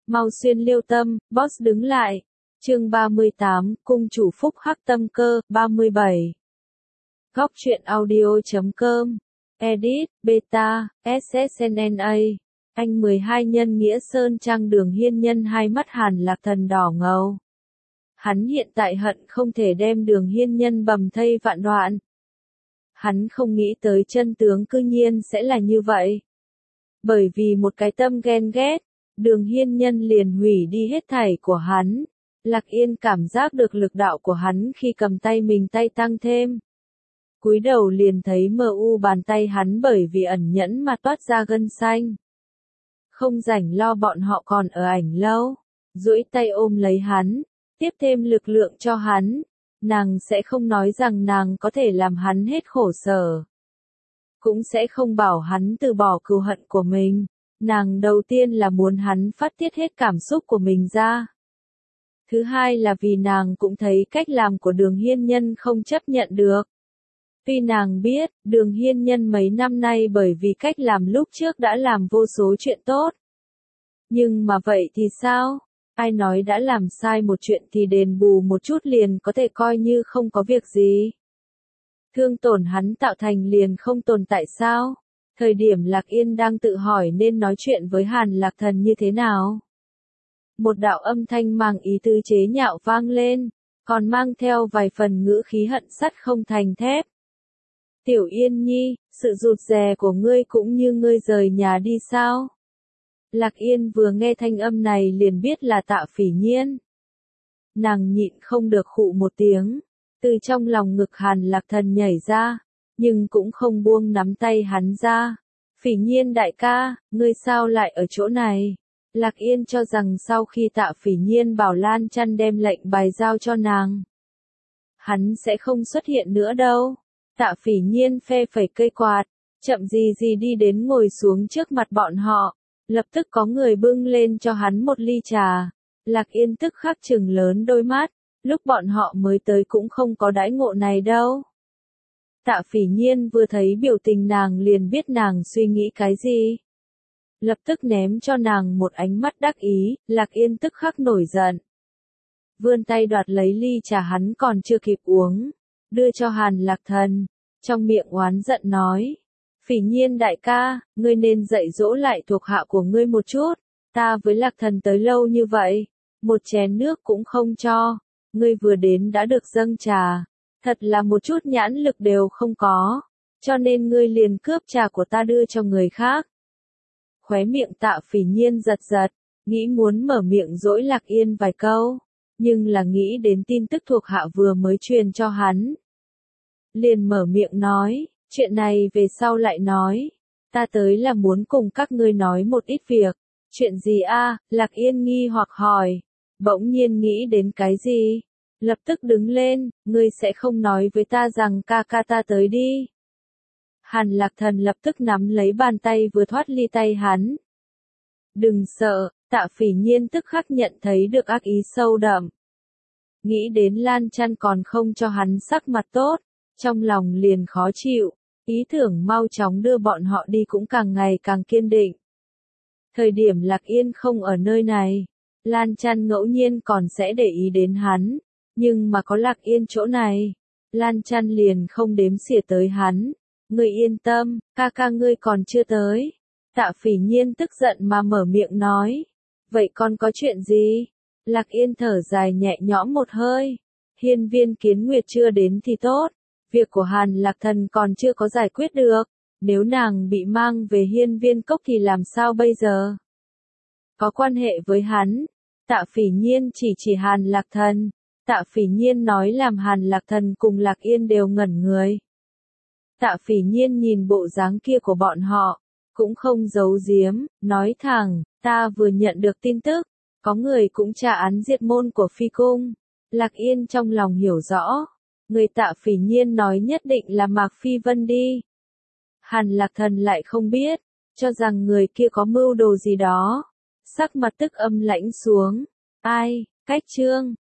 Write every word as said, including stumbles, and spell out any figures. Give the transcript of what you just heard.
Mau xuyên liêu tâm, boss đứng lại. Chương ba mươi tám, cung chủ phúc hắc tâm cơ, ba mươi bảy. Góc truyện audio chấm com. Edit, Beta, ét ét en en a. Anh mười hai nhân nghĩa sơn trang Đường Hiên Nhân hai mắt Hàn Lạc Thần đỏ ngầu. Hắn hiện tại hận không thể đem Đường Hiên Nhân bầm thây vạn đoạn. Hắn không nghĩ tới chân tướng cư nhiên sẽ là như vậy. Bởi vì một cái tâm ghen ghét, Đường Hiên Nhân liền hủy đi hết thảy của hắn. Lạc Yên cảm giác được lực đạo của hắn khi cầm tay mình tay tăng thêm. Cúi đầu liền thấy mờ u bàn tay hắn bởi vì ẩn nhẫn mà toát ra gân xanh. Không rảnh lo bọn họ còn ở ảnh lâu, duỗi tay ôm lấy hắn, tiếp thêm lực lượng cho hắn. Nàng sẽ không nói rằng nàng có thể làm hắn hết khổ sở. Cũng sẽ không bảo hắn từ bỏ cừu hận của mình. Nàng đầu tiên là muốn hắn phát tiết hết cảm xúc của mình ra. Thứ hai là vì nàng cũng thấy cách làm của Đường Hiên Nhân không chấp nhận được. Tuy nàng biết, Đường Hiên Nhân mấy năm nay bởi vì cách làm lúc trước đã làm vô số chuyện tốt. Nhưng mà vậy thì sao? Ai nói đã làm sai một chuyện thì đền bù một chút liền có thể coi như không có việc gì. Thương tổn hắn tạo thành liền không tồn tại sao? Thời điểm Lạc Yên đang tự hỏi nên nói chuyện với Hàn Lạc Thần như thế nào? Một đạo âm thanh mang ý tứ chế nhạo vang lên, còn mang theo vài phần ngữ khí hận sắt không thành thép. Tiểu Yên Nhi, sự rụt rè của ngươi cũng như ngươi rời nhà đi sao? Lạc Yên vừa nghe thanh âm này liền biết là Tạ Phỉ Nhiên. Nàng nhịn không được khụ một tiếng, từ trong lòng ngực Hàn Lạc Thần nhảy ra, nhưng cũng không buông nắm tay hắn ra. Phỉ Nhiên đại ca, ngươi sao lại ở chỗ này? Lạc Yên cho rằng sau khi Tạ Phỉ Nhiên bảo Lan Chăn đem lệnh bài giao cho nàng, hắn sẽ không xuất hiện nữa đâu. Tạ Phỉ Nhiên phe phẩy cây quạt, chậm gì gì đi đến ngồi xuống trước mặt bọn họ. Lập tức có người bưng lên cho hắn một ly trà. Lạc Yên tức khắc trừng lớn đôi mắt, lúc bọn họ mới tới cũng không có đãi ngộ này đâu. Tạ Phỉ Nhiên vừa thấy biểu tình nàng liền biết nàng suy nghĩ cái gì. Lập tức ném cho nàng một ánh mắt đắc ý, Lạc Yên tức khắc nổi giận. Vươn tay đoạt lấy ly trà hắn còn chưa kịp uống, đưa cho Hàn Lạc Thần, trong miệng oán giận nói. Phỉ Nhiên đại ca, ngươi nên dạy dỗ lại thuộc hạ của ngươi một chút, ta với Lạc Thần tới lâu như vậy, một chén nước cũng không cho, ngươi vừa đến đã được dâng trà, thật là một chút nhãn lực đều không có, cho nên ngươi liền cướp trà của ta đưa cho người khác. Khóe miệng Tạ Phỉ Nhiên giật giật, nghĩ muốn mở miệng dỗi Lạc Yên vài câu, nhưng là nghĩ đến tin tức thuộc hạ vừa mới truyền cho hắn. Liền mở miệng nói. Chuyện này về sau lại nói, ta tới là muốn cùng các ngươi nói một ít việc. Chuyện gì a? Lạc Yên nghi hoặc hỏi, bỗng nhiên nghĩ đến cái gì? Lập tức đứng lên, ngươi sẽ không nói với ta rằng ca ca ta tới đi. Hàn Lạc Thần lập tức nắm lấy bàn tay vừa thoát ly tay hắn. Đừng sợ, Tạ Phỉ Nhiên tức khắc nhận thấy được ác ý sâu đậm. Nghĩ đến Lan Chăn còn không cho hắn sắc mặt tốt, trong lòng liền khó chịu. Ý tưởng mau chóng đưa bọn họ đi cũng càng ngày càng kiên định. Thời điểm Lạc Yên không ở nơi này, Lan Chăn ngẫu nhiên còn sẽ để ý đến hắn, nhưng mà có Lạc Yên chỗ này, Lan Chăn liền không đếm xỉa tới hắn. Ngươi yên tâm, ca ca ngươi còn chưa tới. Tạ Phỉ Nhiên tức giận mà mở miệng nói. Vậy còn có chuyện gì? Lạc Yên thở dài nhẹ nhõm một hơi. Hiên Viên Kiến Nguyệt chưa đến thì tốt. Việc của Hàn Lạc Thần còn chưa có giải quyết được, nếu nàng bị mang về Hiên Viên Cốc thì làm sao bây giờ? Có quan hệ với hắn, Tạ Phỉ Nhiên chỉ chỉ Hàn Lạc Thần, Tạ Phỉ Nhiên nói làm Hàn Lạc Thần cùng Lạc Yên đều ngẩn người. Tạ Phỉ Nhiên nhìn bộ dáng kia của bọn họ, cũng không giấu giếm, nói thẳng, ta vừa nhận được tin tức, có người cũng tra án diệt môn của Phi Cung. Lạc Yên trong lòng hiểu rõ. Người Tạ Phỉ Nhiên nói nhất định là Mạc Phi Vân đi. Hàn Lạc Thần lại không biết, cho rằng người kia có mưu đồ gì đó. Sắc mặt tức âm lãnh xuống. Ai, cách chương,